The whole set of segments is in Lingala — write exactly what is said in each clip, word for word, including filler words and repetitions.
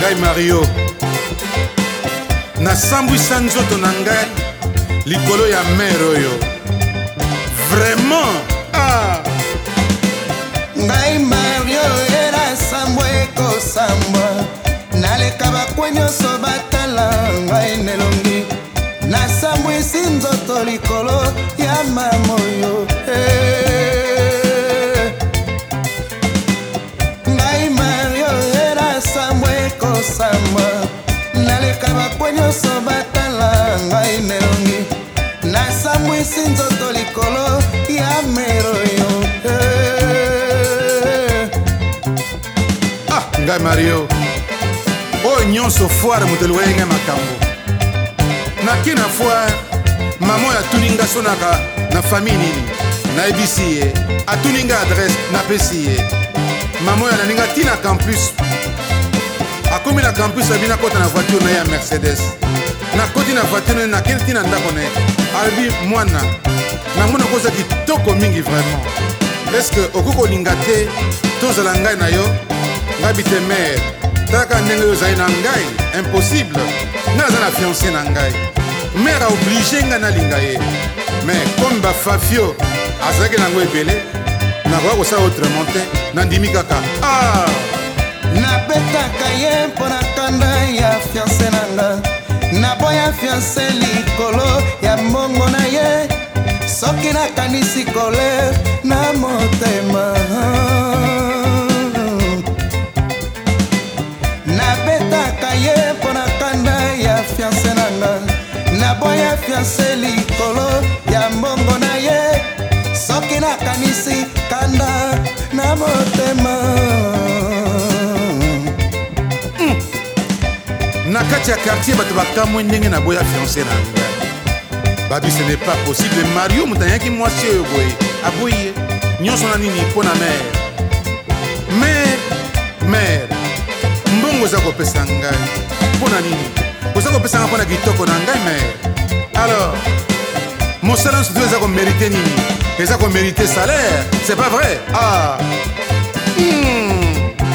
Ngai Mario nasambwisa nzoto na ngai likolo ya mer oyo vraiment. Ah Ngai Mario era sambwe ekosambwa naleka bakwe nyonso batala ngai nelongi nasambwisi nzoto likolo ya mamoyo. Hey. Ngai Mario era sambwe ekosambwa naleka bakwe nyonso batala ngai nelongi nasambwisi nzoto likolo ya meroyo. Hey. Ah Ngai Mario oyo nyonso foire motelo wenga makambo nakina foire mama oyo atuninga sonaka na famille nini nayebisi ye atuninga adresse napesi ye mama oyo ananinga tina campus akomi na campus abi nakota na voiture na ye ya Mercedes nakoti na voiture nakende tina ndako na ye abi mwana namona koza kitoko mingi vraiment est-ce que okoki kolinga te tozala ngai na yo ngai bite mare talaka ndenge oyo ozali na ngai impossible ngai aza na fiancé na ngai mare aoblige ngai nalinga ye mais comme bafafio azalaki nango ebele nakoka kosala autrement te nandimi kaka. Ah nabetaka ye mpo na kanda ya fiancé na nga naboya fiancé likolo ya mbongo na ye soki nakanisi kolere na motema. Nabetaka ye mpo na kanda ya fiancé na nga naboya fiancé likolo ya mbongo na ye soki nakanisi kanda na motema. mm. Na kati ya quartier bato bakamwe ndenge naboya fiancé na nga babi ce n'est pas possible. Mario moto ayaki mwasi oyo boye aboyi ye nyonso na nini mpo na mare mare mare mbongo oza kopesa ngai mpo na nini oza kopesa ngai mpo na kitoko na ngai mare alors mosala nso eza komérite nini eza komérite salaire c'est pas vrai. Ah hmm.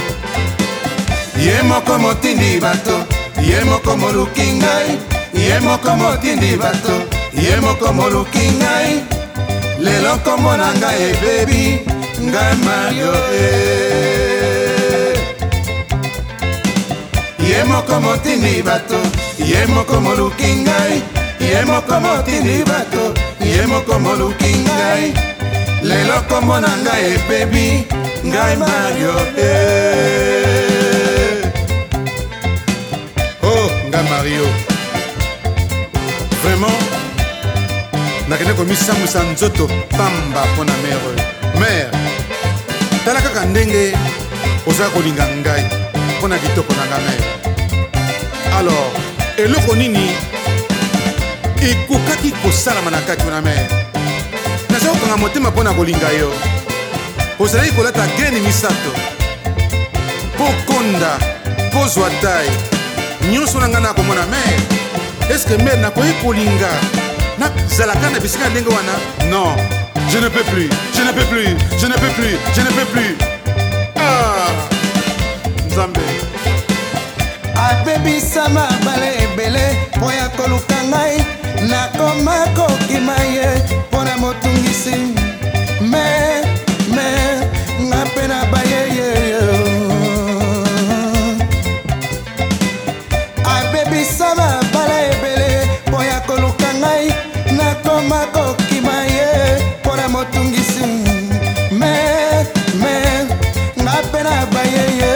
Ye moko motindi bato ye moko moluki ngai ye moko motindi bato ye moko moluki ngai lelo nkombo na ngai ebebi ngai Mario. Ye moko motindi bato ye moko moluki ngai ye moko motindi bato ye moko moluki ngai lelo nkombo na ngai ebebi ngai Mario. Oh Ngai Mario vraiment nakende komisambwisa nzoto pamba mpo na mare oyo mare tala kaka ndenge oza kolinga ngai mpo na kitoko na nga mare. Alors eloko nini ekokaki kosalama na kati na mare naza kokanga motema mpo na kolinga yo ozalaki kolata greni misato mpo konda mpo zwa tai nyonso na ngai na komona mare. Est-ce que mère nakoki kolinga nazalaka na bisika ndenge wana? Non, je ne peux plus, je ne peux plus, je ne peux plus, je ne peux plus. Ah Nzambe abebisa mabale ebele mpo ya koluka ngai nakoma kokima ye mpo na motungisi me me nga mpe na bayeye. Abebisa mabale ebele mpo ya koluka ngai nakoma kokima ye mpo na motungisi me me nga mpe na bayeye.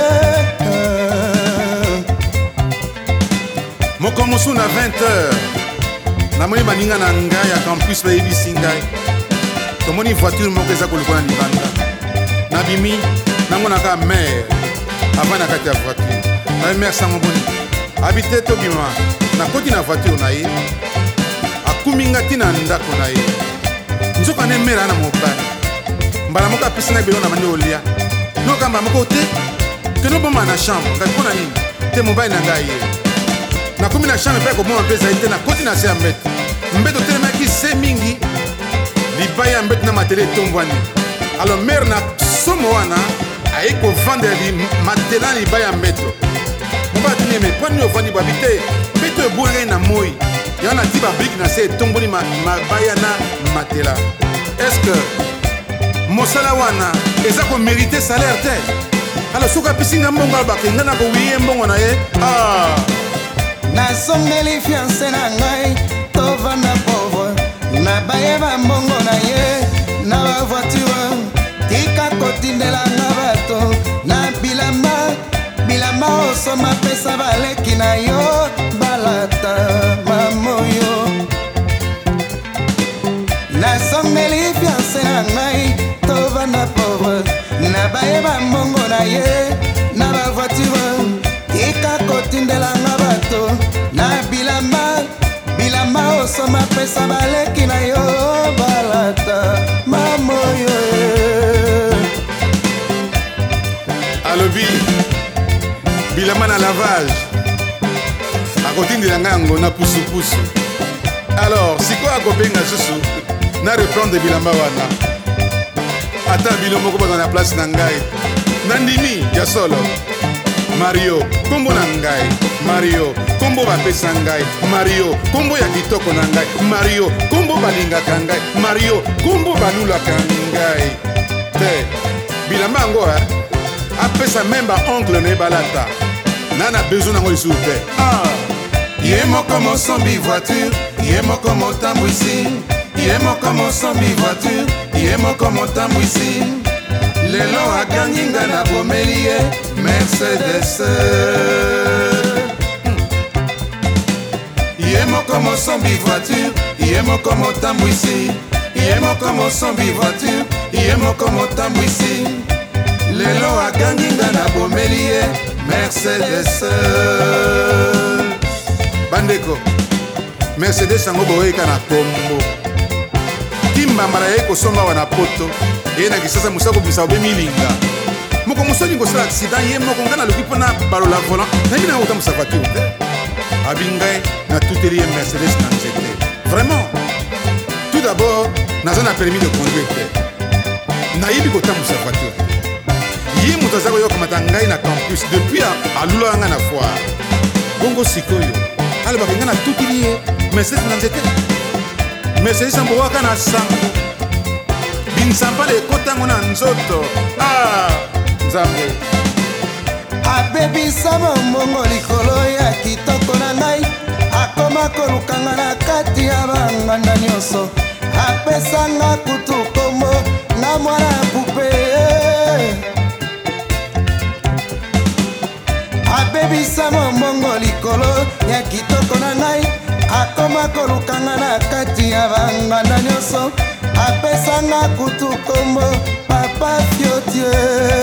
moko mosu na vingt heures namoni baninga na ngai ya campus bayebisi ngai tomoni voiture moko eza koluka na libanda nabimi nangonaka mare avant na kati ya voiture naye mare sango boni abi te tobima nakoti na voiture na ye akumi nga ntina ndako na ye nzoka nde mare ana mobali mbala moko apesi ngai biloko na bandi olia nokamba moko te kende oboma na chambre ngai mpo na nini te mobali na ngai ye nakomi na chambre mpe komona mpe ezali te nakoti na se ya mbeto mbeto otelemaki se mingi libaya ya mbeto na matele etombwani. Alors mare na somo wana aye kovandela matela na libaya ya mbeto patine me pani ofandi babite mbeto ebongai na moi ya na ti babrike na se etomboli mabaya na matela. Est-ce que mosala wana eza komérite salaire te? Alors soki apesi nga mbongo alobaka nga na kowiye mbongo na ye nasongeli fiance na ngai tovanda pauvre nabayeba mbongo na ye na bavoiture tika kotindelanga bato na bilamba bilamba osoma pesa baleki na yo balata mamoyo nasongeli fiance na ngai tovanda pauvre nabayeba mbongo na ye na bavoiture tika kotindelanga bato na bilamba bilamba osoma pesa baleki na yo balata mamoyo alobi bilamba na lavage akotindela ngango na pusupusu. Alors sikoyo akobenga susu na reprendre bilamba wana ata bino moko baza na place na ngai na ndimi ya solo. Mario kombo na ngai Mario kombo bapesa ngai Mario kombo ya kitoko na ngai Mario kombo balingaka ngai Mario kombo balulaka ngai te bilamba yango apesa memba oncle na ebalata na na besoin nango lisusu te. ye moko mosombi voiture ye moko motambwisi ye moko mosombi voiture ye moko motambwisi lelo akangi nga na bomeli ye Mercedes. ye moko mosombi voiture ye moko motambwisi ye moko mosombi voiture ye moko motambwisi lelo akangi nga na bomeli ye Mercedes. bandeko Mercedes yango boyeka na kombo kimbambala ye kosomba wana poto ye na kisasa mosako bisa obe milinga moko mosoni kosala accident ye moko nga naloki mpona balola volant nayebi na kotambusa voiture te abi ngai natuteli ye Mercedes na nzete. Vraiment tout d'abord naza na permis de conduire te nayebi kotambusa voiture ye moto aza koyokamata ngai na campus depuis alula nga na foire bongo sikoyo alobaka nga natuteli ye Mercedes na nzete. Mercedes ambowaka na sango binsampala ekotango na nzoto nzambe abebisa bombongo likolo ya kitoko na ngai akoma kolukanga na kati ya banganda nyonso apesanga kutu kombo na mwana ya pupe abebisa bombongo likolo ya kitoko na ngai akoma kolukanga na kati ya banganda nyonso apesanga kutu kombo papa fiotie.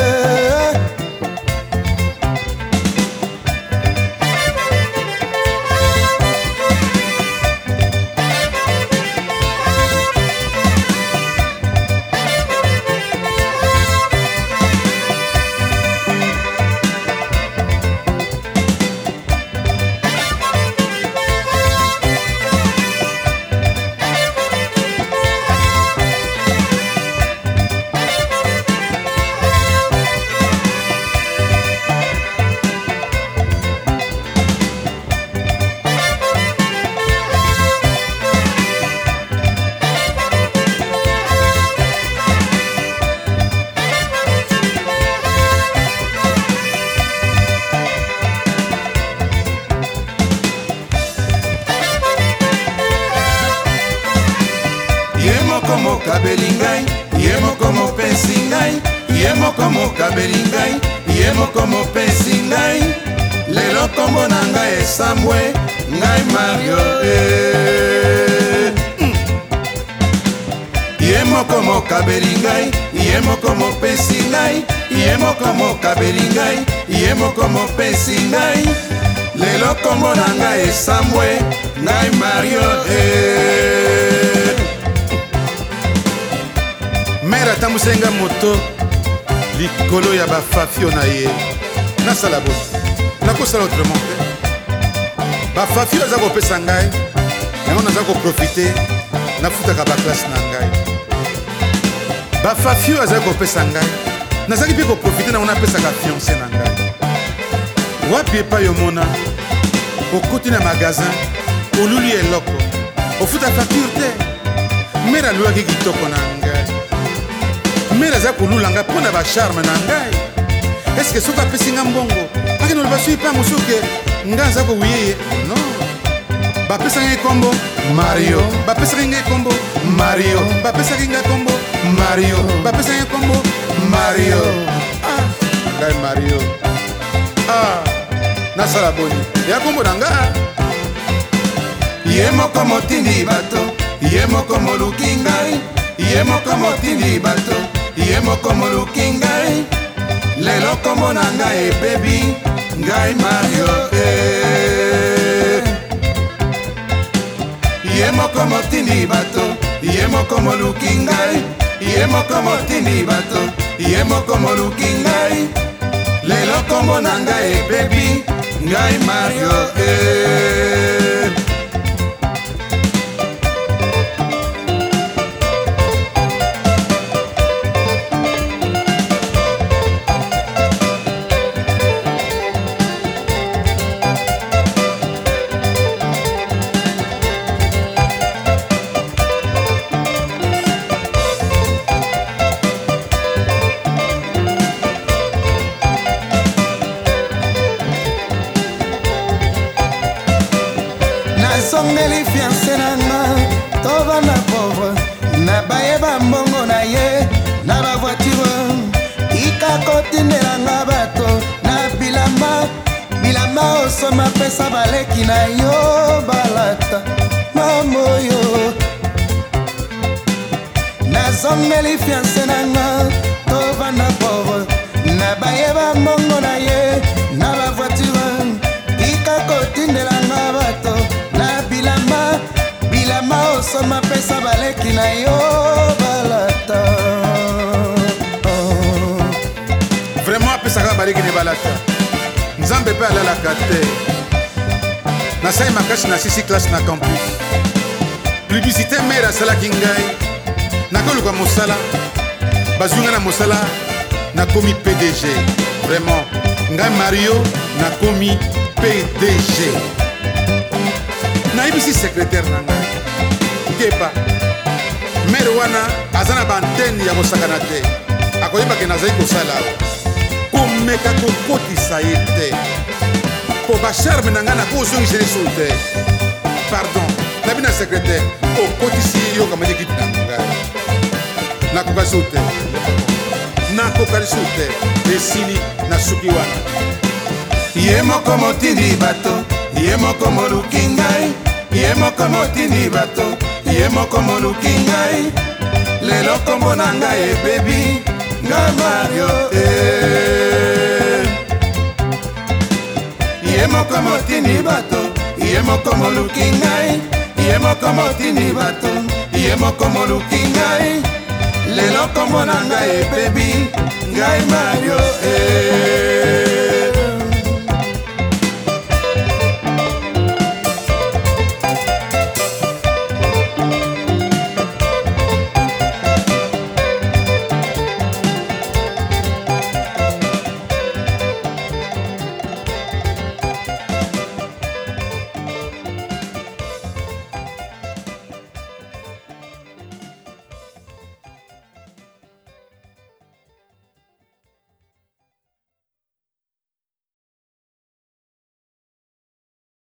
mokabeli ngai, ye moko mopesi ngai, ye moko mokabeli ngai, ye moko mopesi ngai. Lelo kombo na ngai esambwe, ngai Mario eh. mm. Ye moko mokabeli ngai, ye moko mopesi ngai, ye moko mokabeli ngai, ye moko mopesi ngai. Lelo kombo na ngai esambwe, ngai Mario eh. Mère atambusenga moto likolo ya bafafio na ye nasala bosi nakosala autrement te bafafio aza kopesa ngai yango naza koprofite nafutaka baklasse na ngai bafafio aza kopesa ngai nazaki mpe koprofite nango napesaka fiance na ngai wapi epai omona okoti na magasin oluli eloko ofuta facture te mera alwaki kitoko na ngai mera aza kolula ngai mpo na bacharme na ngai eske soki apesi nga mbongo akende oloba so epai mosuke ngai aza kowiye ye non bapesaki ngai kombo Mario, bapesaki ngai kombo Mario, bapesaki ngai kombo Mario, bapesaki ngai kombo Mario. ah ngai Mario ah nasala boni ya kombo na ngai Ye moko motindi bato, ye moko moluki ngai, ye moko motindi bato, ye moko moluki ngai. Lelo kombo na ngai ebebi, ngai Mario eh. Ye moko motindi bato, ye moko moluki ngai, ye moko motindi bato, ye moko moluki ngai. Lelo kombo na ngai ebebi, ngai Mario eh. Nazongeli fiancé nanga tovanda pauvre na bayeba mbongo na ye na bavoiture ika kotindelanga bato na bilamba bilamba osoma pesa baleki na yo balata mamoyo nazongeli fiancé nanga tovanda pauvre na bayeba mbongo na ye na bavoiture ika kotindelanga bato bilamba bilamba osoma pesa baleki na yo balata oh. Vraiment apesaka baleki ne balata nzambe mpe alalaka te nasali makasi na sisi classe na campus publicité mare asalaki ngai nakoluka mosala bazwi ngai na mosala nakomi P D G vraiment ngai Mario nakomi P D G nayebisi secrétaire na ngai keba mere wana aza na bantene ya kosakana te akoyebake nazali kosala komeka kokotisa ye te mpo bacharme na ngai nakozongisa lisu te pardon nabi na secrétaire okotisi yokamaki kiti na ngai nakoka lisu te nakoka lisu te esili na suki wana ye moko motindi bato ye moko moluki ngai ye moko motindi bato ye moko moluki ngai lelo kombo na ngai ebebi ngai Mario eh. Ye moko motindi bato ye moko moluki ngai ye moko motindi bato ye moko moluki ngai lelo kombo na ngai ebebi ngai Mario eh.